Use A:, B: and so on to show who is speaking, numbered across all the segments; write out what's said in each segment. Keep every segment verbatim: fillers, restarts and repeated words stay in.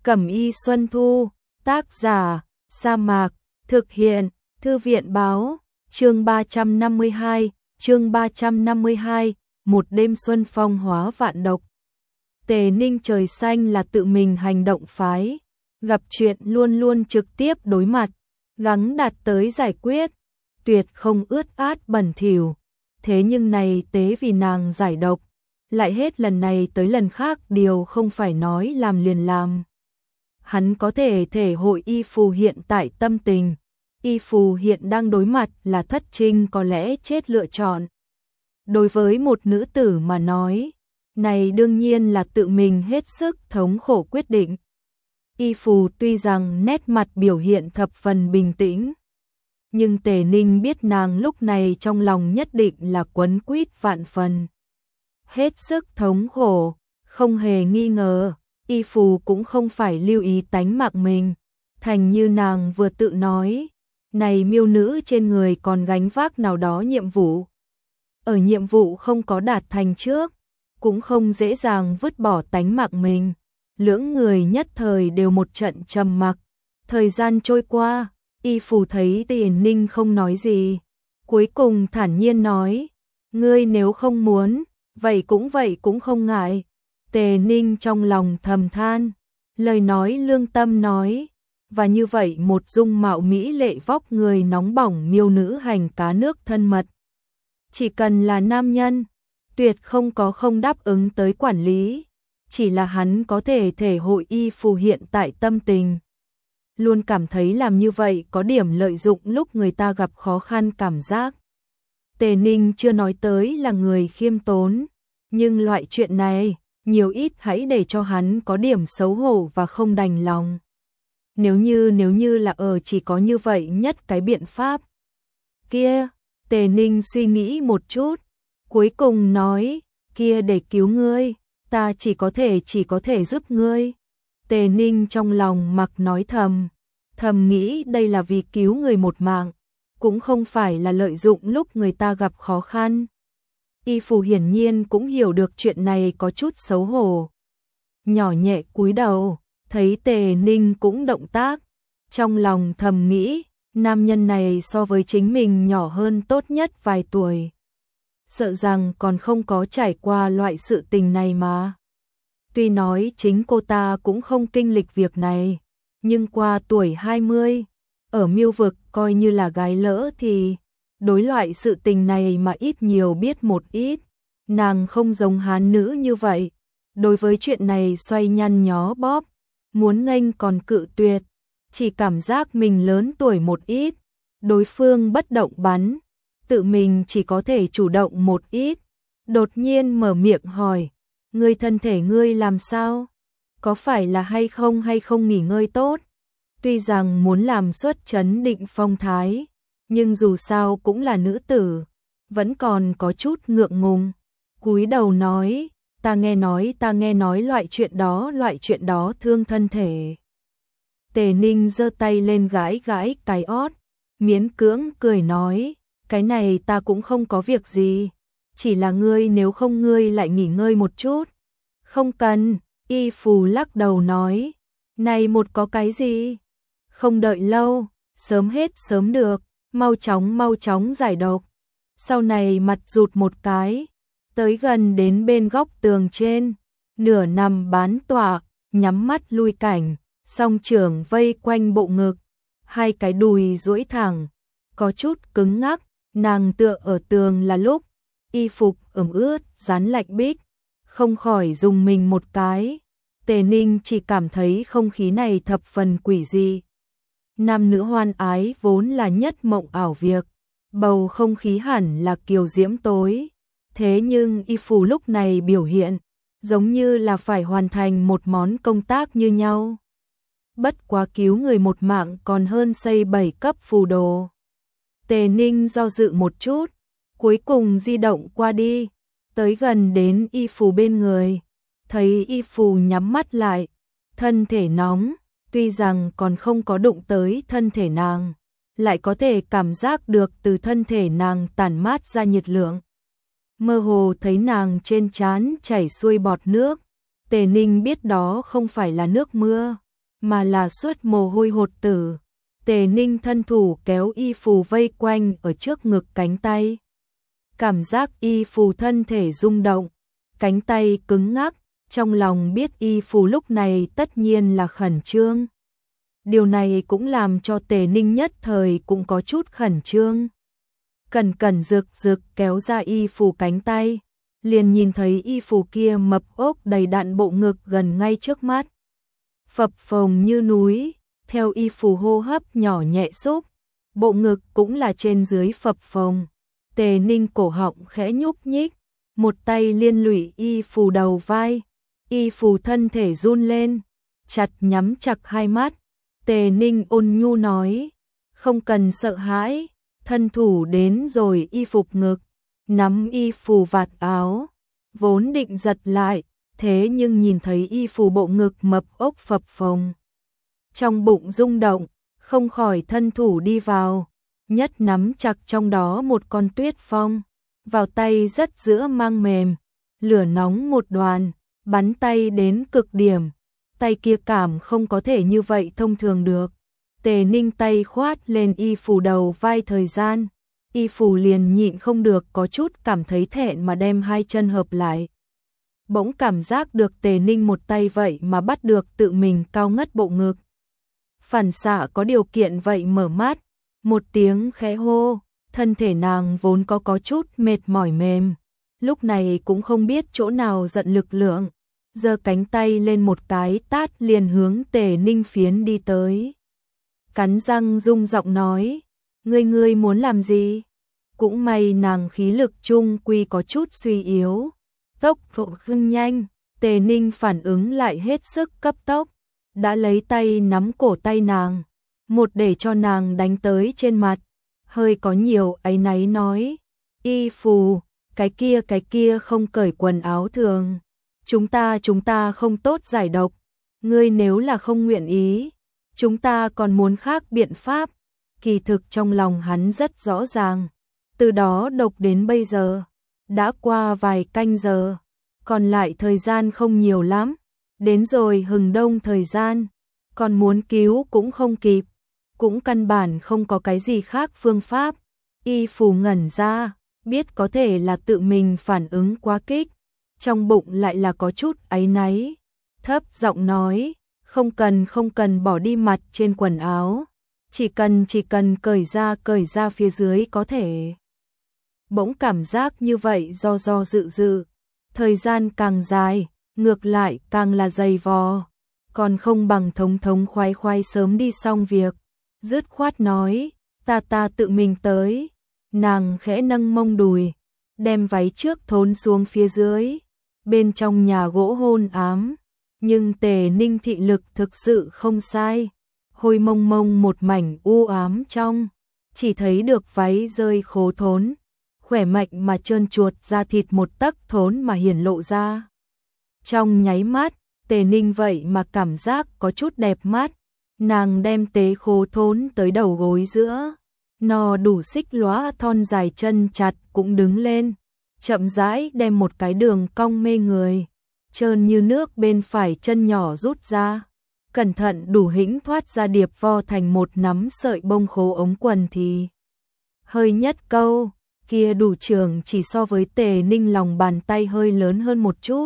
A: Cẩm y Xuân Thu, tác giả, Sa Mạc, thực hiện, Thư viện báo, chương ba trăm năm mươi hai, chương ba trăm năm mươi hai, một đêm xuân phong hóa vạn độc. Tề Ninh trời xanh là tự mình hành động phái, gặp chuyện luôn luôn trực tiếp đối mặt, gắng đạt tới giải quyết, tuyệt không ướt át bẩn thỉu. Thế nhưng này tế vì nàng giải độc, lại hết lần này tới lần khác điều không phải nói làm liền làm. Hắn có thể thể hội Y Phù hiện tại tâm tình, Y Phù hiện đang đối mặt là thất trinh có lẽ chết lựa chọn. Đối với một nữ tử mà nói, này đương nhiên là tự mình hết sức thống khổ quyết định. Y Phù tuy rằng nét mặt biểu hiện thập phần bình tĩnh, nhưng Tề Ninh biết nàng lúc này trong lòng nhất định là quấn quýt vạn phần. Hết sức thống khổ, không hề nghi ngờ, Y Phù cũng không phải lưu ý tánh mạng mình. Thành như nàng vừa tự nói, này miêu nữ trên người còn gánh vác nào đó nhiệm vụ. Ở nhiệm vụ không có đạt thành trước, cũng không dễ dàng vứt bỏ tánh mạng mình. Lưỡng người nhất thời đều một trận trầm mặc. Thời gian trôi qua, Y Phù thấy Tề Ninh không nói gì, cuối cùng thản nhiên nói, ngươi nếu không muốn, vậy cũng vậy cũng không ngại. Tề Ninh trong lòng thầm than, lời nói lương tâm nói, và như vậy một dung mạo mỹ lệ vóc người nóng bỏng miêu nữ hành cá nước thân mật. Chỉ cần là nam nhân, tuyệt không có không đáp ứng tới quản lý, chỉ là hắn có thể thể hội Y Phù hiện tại tâm tình. Luôn cảm thấy làm như vậy có điểm lợi dụng lúc người ta gặp khó khăn cảm giác. Tề Ninh chưa nói tới là người khiêm tốn, nhưng loại chuyện này, nhiều ít hãy để cho hắn có điểm xấu hổ và không đành lòng. Nếu như nếu như là ở chỉ có như vậy nhất cái biện pháp. Kia, Tề Ninh suy nghĩ một chút, cuối cùng nói, kia để cứu ngươi, ta chỉ có thể chỉ có thể giúp ngươi. Tề Ninh trong lòng mặc nói thầm, thầm nghĩ đây là vì cứu người một mạng, cũng không phải là lợi dụng lúc người ta gặp khó khăn. Y Phù hiển nhiên cũng hiểu được chuyện này có chút xấu hổ. Nhỏ nhẹ cúi đầu, thấy Tề Ninh cũng động tác, trong lòng thầm nghĩ, nam nhân này so với chính mình nhỏ hơn tốt nhất vài tuổi. Sợ rằng còn không có trải qua loại sự tình này mà. Tuy nói chính cô ta cũng không kinh lịch việc này, nhưng qua tuổi hai mươi, ở miêu vực coi như là gái lỡ thì đối loại sự tình này mà ít nhiều biết một ít. Nàng không giống hán nữ như vậy, đối với chuyện này xoay nhăn nhó bóp, muốn nghênh còn cự tuyệt, chỉ cảm giác mình lớn tuổi một ít, đối phương bất động bắn, tự mình chỉ có thể chủ động một ít. Đột nhiên mở miệng hỏi, ngươi thân thể ngươi làm sao? Có phải là hay không hay không nghỉ ngơi tốt? Tuy rằng muốn làm xuất chấn định phong thái, nhưng dù sao cũng là nữ tử, vẫn còn có chút ngượng ngùng. Cúi đầu nói, ta nghe nói ta nghe nói loại chuyện đó loại chuyện đó thương thân thể. Tề Ninh giơ tay lên gãi gãi cái ót, miễn cưỡng cười nói, cái này ta cũng không có việc gì, chỉ là ngươi nếu không ngươi lại nghỉ ngơi một chút. Không cần, Y Phù lắc đầu nói, này một có cái gì? Không đợi lâu, sớm hết sớm được, mau chóng mau chóng giải độc. Sau này mặt rụt một cái, tới gần đến bên góc tường trên, nửa nằm bán tọa, nhắm mắt lui cảnh, song trưởng vây quanh bộ ngực, hai cái đùi duỗi thẳng, có chút cứng ngắc, nàng tựa ở tường là lúc, y phục ẩm ướt, dán lạnh bích, không khỏi dùng mình một cái. Tề Ninh chỉ cảm thấy không khí này thập phần quỷ dị. Nam nữ hoan ái vốn là nhất mộng ảo việc, bầu không khí hẳn là kiều diễm tối. Thế nhưng Y Phù lúc này biểu hiện, giống như là phải hoàn thành một món công tác như nhau. Bất quá cứu người một mạng còn hơn xây bảy cấp phù đồ. Tề Ninh do dự một chút, cuối cùng di động qua đi, tới gần đến Y Phù bên người, thấy Y Phù nhắm mắt lại, thân thể nóng, tuy rằng còn không có đụng tới thân thể nàng, lại có thể cảm giác được từ thân thể nàng tản mát ra nhiệt lượng. Mơ hồ thấy nàng trên trán chảy xuôi bọt nước, Tề Ninh biết đó không phải là nước mưa, mà là suốt mồ hôi hột tử. Tề Ninh thân thủ kéo y phù vây quanh ở trước ngực cánh tay. Cảm giác y phù thân thể rung động, cánh tay cứng ngắc, trong lòng biết y phù lúc này tất nhiên là khẩn trương. Điều này cũng làm cho Tề Ninh nhất thời cũng có chút khẩn trương. Cẩn cẩn rực rực kéo ra y phù cánh tay, liền nhìn thấy y phù kia mập ốp đầy đặn bộ ngực gần ngay trước mắt. Phập phồng như núi, theo y phù hô hấp nhỏ nhẹ xúc, bộ ngực cũng là trên dưới phập phồng. Tề Ninh cổ họng khẽ nhúc nhích, một tay liên lụy y phù đầu vai, y phù thân thể run lên, chặt nhắm chặt hai mắt. Tề Ninh ôn nhu nói, không cần sợ hãi, thân thủ đến rồi y phục ngực, nắm y phù vạt áo, vốn định giật lại, thế nhưng nhìn thấy y phù bộ ngực mập ốc phập phồng. Trong bụng rung động, không khỏi thân thủ đi vào, nhất nắm chặt trong đó một con tuyết phong, vào tay rất giữa mang mềm, lửa nóng một đoàn, bắn tay đến cực điểm. Tay kia cảm không có thể như vậy thông thường được. Tề Ninh tay khoát lên y phù đầu vai thời gian, y phù liền nhịn không được có chút cảm thấy thẹn mà đem hai chân hợp lại. Bỗng cảm giác được Tề Ninh một tay vậy mà bắt được tự mình cao ngất bộ ngực. Phản xạ có điều kiện vậy mở mắt, một tiếng khẽ hô, thân thể nàng vốn có có chút mệt mỏi mềm, lúc này cũng không biết chỗ nào giận lực lượng, giơ cánh tay lên một cái tát liền hướng Tề Ninh phiến đi tới. Cắn răng rung giọng nói, ngươi ngươi muốn làm gì? Cũng may nàng khí lực chung quy có chút suy yếu, tốc độ khưng nhanh, Tề Ninh phản ứng lại hết sức cấp tốc, đã lấy tay nắm cổ tay nàng, một để cho nàng đánh tới trên mặt, hơi có nhiều áy náy nói, y phù, cái kia cái kia không cởi quần áo thường, chúng ta chúng ta không tốt giải độc, ngươi nếu là không nguyện ý, chúng ta còn muốn khác biện pháp. Kỳ thực trong lòng hắn rất rõ ràng, từ đó độc đến bây giờ, đã qua vài canh giờ, còn lại thời gian không nhiều lắm, đến rồi hừng đông thời gian, còn muốn cứu cũng không kịp, cũng căn bản không có cái gì khác phương pháp. Y phù ngẩn ra, biết có thể là tự mình phản ứng quá kích, trong bụng lại là có chút áy náy, thấp giọng nói, không cần không cần bỏ đi mặt trên quần áo, chỉ cần chỉ cần cởi ra cởi ra phía dưới có thể. Bỗng cảm giác như vậy do do dự dự, thời gian càng dài, ngược lại càng là dày vò, còn không bằng thống thống khoái khoái sớm đi xong việc, dứt khoát nói, ta ta tự mình tới. Nàng khẽ nâng mông đùi, đem váy trước thốn xuống phía dưới, bên trong nhà gỗ hôn ám, nhưng Tề Ninh thị lực thực sự không sai, hôi mông mông một mảnh u ám trong, chỉ thấy được váy rơi khố thốn, khỏe mạnh mà trơn chuột da thịt một tấc thốn mà hiển lộ ra. Trong nháy mắt, Tề Ninh vậy mà cảm giác có chút đẹp mắt, nàng đem tế khố thốn tới đầu gối giữa, no đủ xích lóa thon dài chân chặt cũng đứng lên, chậm rãi đem một cái đường cong mê người, trơn như nước bên phải chân nhỏ rút ra, cẩn thận đủ hĩnh thoát ra điệp vo thành một nắm sợi bông khố ống quần thì. Hơi nhất câu, kia đủ trường chỉ so với Tề Ninh lòng bàn tay hơi lớn hơn một chút.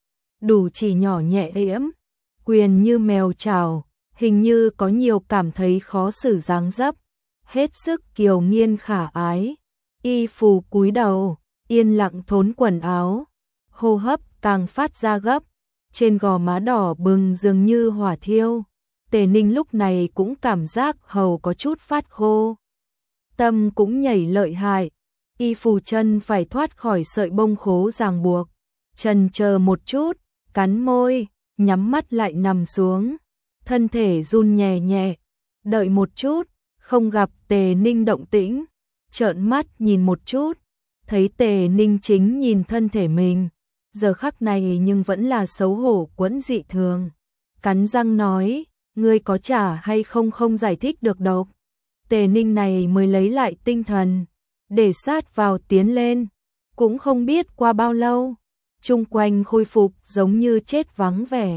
A: Đủ chỉ nhỏ nhẹ êm, quyền như mèo chảo, hình như có nhiều cảm thấy khó xử dáng dấp, hết sức kiều nghiên khả ái. Y phù cúi đầu, yên lặng thốn quần áo, hô hấp càng phát ra gấp, trên gò má đỏ bừng dường như hỏa thiêu. Tề Ninh lúc này cũng cảm giác hầu có chút phát khô, tâm cũng nhảy lợi hại. Y phù chân phải thoát khỏi sợi bông khố ràng buộc, chần chờ một chút, cắn môi, nhắm mắt lại nằm xuống, thân thể run nhẹ nhẹ, đợi một chút, không gặp Tề Ninh động tĩnh, trợn mắt nhìn một chút, thấy Tề Ninh chính nhìn thân thể mình, giờ khắc này nhưng vẫn là xấu hổ quẫn dị thường, cắn răng nói, ngươi có trả hay không không giải thích được độc. Tề Ninh này mới lấy lại tinh thần, để sát vào tiến lên, cũng không biết qua bao lâu, chung quanh khôi phục giống như chết vắng vẻ,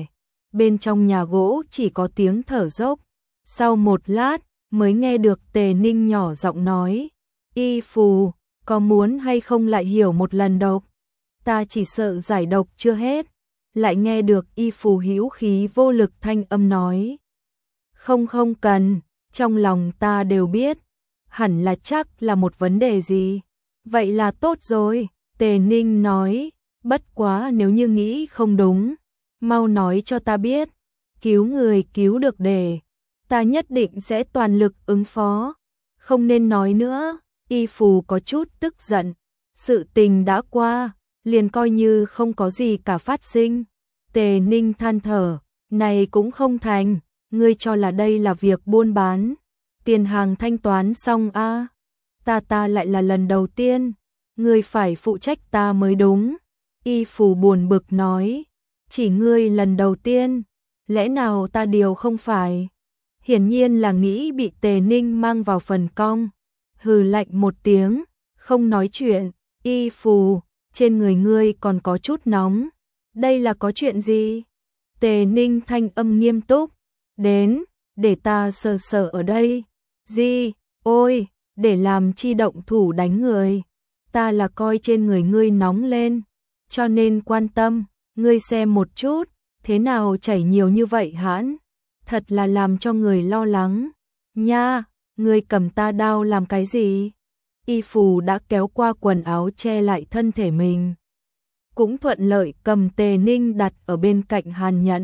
A: bên trong nhà gỗ chỉ có tiếng thở dốc. Sau một lát, mới nghe được Tề Ninh nhỏ giọng nói, Y Phù, có muốn hay không lại hiểu một lần độc? Ta chỉ sợ giải độc chưa hết. Lại nghe được Y Phù hữu khí vô lực thanh âm nói, không không cần, trong lòng ta đều biết, hẳn là chắc là một vấn đề gì. Vậy là tốt rồi, Tề Ninh nói, bất quá nếu như nghĩ không đúng, mau nói cho ta biết, cứu người cứu được để, ta nhất định sẽ toàn lực ứng phó, không nên nói nữa. Y Phù có chút tức giận, sự tình đã qua, liền coi như không có gì cả phát sinh. Tề Ninh than thở, này cũng không thành, ngươi cho là đây là việc buôn bán, tiền hàng thanh toán xong a, à? Ta ta lại là lần đầu tiên, ngươi phải phụ trách ta mới đúng. Y Phù buồn bực nói, chỉ ngươi lần đầu tiên, lẽ nào ta điều không phải? Hiển nhiên là nghĩ bị Tề Ninh mang vào phần cong. Hừ lạnh một tiếng, không nói chuyện. Y Phù, trên người ngươi còn có chút nóng, đây là có chuyện gì? Tề Ninh thanh âm nghiêm túc, đến, để ta sờ sờ ở đây. Gì? Ôi, để làm chi động thủ đánh người? Ta là coi trên người ngươi nóng lên, cho nên quan tâm, ngươi xem một chút, thế nào chảy nhiều như vậy hãn? Thật là làm cho người lo lắng. Nha, ngươi cầm ta đao làm cái gì? Y Phù đã kéo qua quần áo che lại thân thể mình, cũng thuận lợi cầm Tề Ninh đặt ở bên cạnh Hàn Nhận,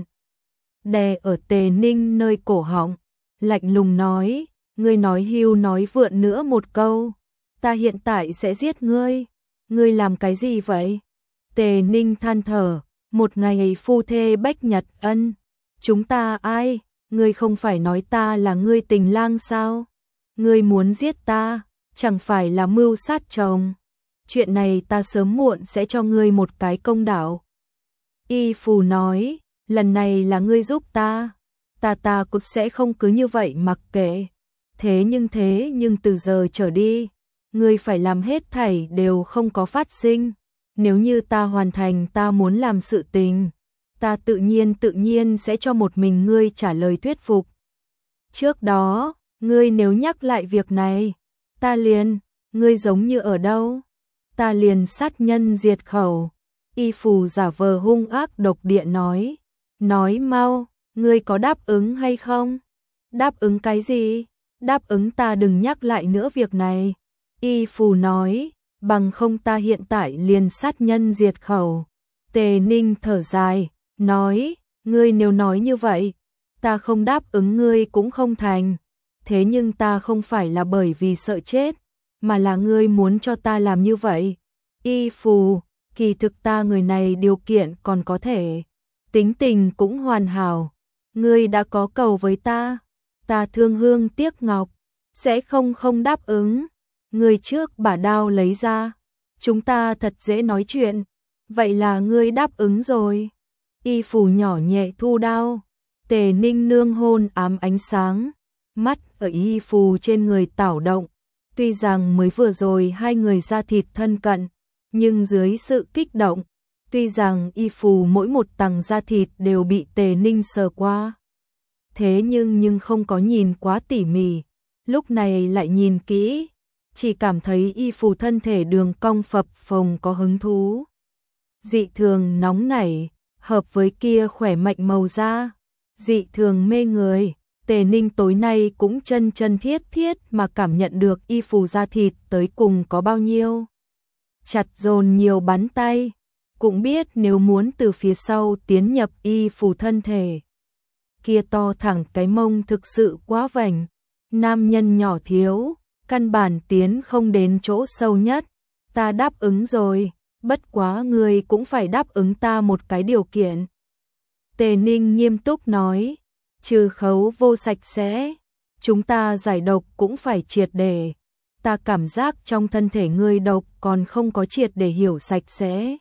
A: đè ở Tề Ninh nơi cổ họng, lạnh lùng nói, ngươi nói hưu nói vượn nữa một câu, ta hiện tại sẽ giết ngươi. Ngươi làm cái gì vậy? Tề Ninh than thở, một ngày phu thê bách nhật ân, chúng ta ai? Ngươi không phải nói ta là ngươi tình lang sao? Ngươi muốn giết ta, chẳng phải là mưu sát chồng. Chuyện này ta sớm muộn sẽ cho ngươi một cái công đạo. Y Phù nói, lần này là ngươi giúp ta, ta ta cũng sẽ không cứ như vậy mặc kệ. Thế nhưng thế nhưng từ giờ trở đi, ngươi phải làm hết thảy đều không có phát sinh. Nếu như ta hoàn thành ta muốn làm sự tình, ta tự nhiên tự nhiên sẽ cho một mình ngươi trả lời thuyết phục. Trước đó, ngươi nếu nhắc lại việc này, ta liền, ngươi giống như ở đâu? Ta liền sát nhân diệt khẩu. Y Phù giả vờ hung ác độc địa nói, nói mau, ngươi có đáp ứng hay không? Đáp ứng cái gì? Đáp ứng ta đừng nhắc lại nữa việc này. Y Phù nói, bằng không ta hiện tại liền sát nhân diệt khẩu. Tề Ninh thở dài, nói, ngươi nếu nói như vậy, ta không đáp ứng ngươi cũng không thành. Thế nhưng ta không phải là bởi vì sợ chết, mà là ngươi muốn cho ta làm như vậy. Y Phù, kỳ thực ta người này điều kiện còn có thể, tính tình cũng hoàn hảo. Ngươi đã có cầu với ta, ta thương hương tiếc ngọc, sẽ không không đáp ứng. Ngươi trước bả đao lấy ra, chúng ta thật dễ nói chuyện. Vậy là ngươi đáp ứng rồi. Y Phù nhỏ nhẹ thu đao. Tề Ninh nương hôn ám ánh sáng, mắt ở Y Phù trên người tảo động. Tuy rằng mới vừa rồi hai người da thịt thân cận, nhưng dưới sự kích động, tuy rằng Y Phù mỗi một tầng da thịt đều bị Tề Ninh sờ qua, thế nhưng nhưng không có nhìn quá tỉ mỉ, lúc này lại nhìn kỹ, chỉ cảm thấy Y Phù thân thể đường cong phập phồng có hứng thú. Dị thường nóng nảy, hợp với kia khỏe mạnh màu da, dị thường mê người. Tề Ninh tối nay cũng chân chân thiết thiết mà cảm nhận được Y Phù da thịt tới cùng có bao nhiêu. Chặt dồn nhiều bắn tay, cũng biết nếu muốn từ phía sau tiến nhập Y Phù thân thể. Kia to thẳng cái mông thực sự quá vành, nam nhân nhỏ thiếu, căn bản tiến không đến chỗ sâu nhất. Ta đáp ứng rồi, bất quá ngươi cũng phải đáp ứng ta một cái điều kiện. Tề Ninh nghiêm túc nói, trừ khấu vô sạch sẽ, chúng ta giải độc cũng phải triệt để. Ta cảm giác trong thân thể ngươi độc còn không có triệt để hiểu sạch sẽ.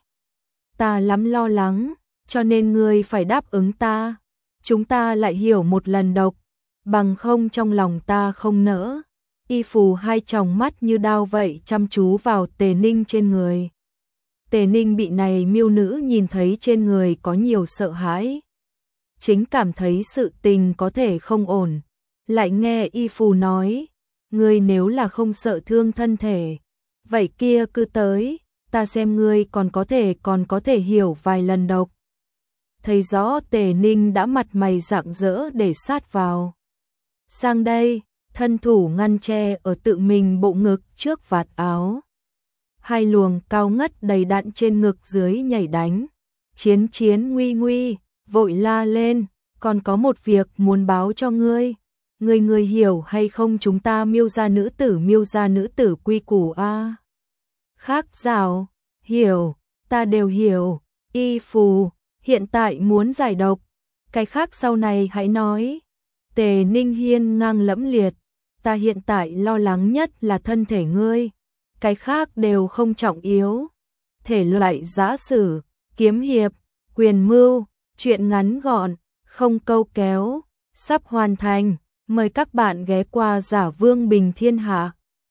A: Ta lắm lo lắng, cho nên ngươi phải đáp ứng ta. Chúng ta lại hiểu một lần độc, bằng không trong lòng ta không nỡ. Y Phù hai tròng mắt như đao vậy chăm chú vào Tề Ninh trên người. Tề Ninh bị này miêu nữ nhìn thấy trên người có nhiều sợ hãi. chính cảm thấy sự tình có thể không ổn. Lại nghe y phù nói, ngươi nếu là không sợ thương thân thể, vậy kia cứ tới, ta xem ngươi còn có thể còn có thể hiểu vài lần độc. Thấy rõ Tề Ninh đã mặt mày rạng rỡ để sát vào. Sang đây, thân thủ ngăn che ở tự mình bộ ngực trước vạt áo. Hai luồng cao ngất đầy đặn trên ngực dưới nhảy đánh. Chiến chiến nguy nguy, vội la lên, còn có một việc muốn báo cho ngươi. Ngươi ngươi hiểu hay không, chúng ta Miêu gia nữ tử Miêu gia nữ tử quy củ a. Khác rào, hiểu, ta đều hiểu, y phù, hiện tại muốn giải độc, cái khác sau này hãy nói. Tề Ninh hiên ngang lẫm liệt, ta hiện tại lo lắng nhất là thân thể ngươi, cái khác đều không trọng yếu. Thể loại giã sử, kiếm hiệp, quyền mưu, truyện ngắn gọn, không câu kéo, sắp hoàn thành, mời các bạn ghé qua Giả Vương Bình Thiên Hạ.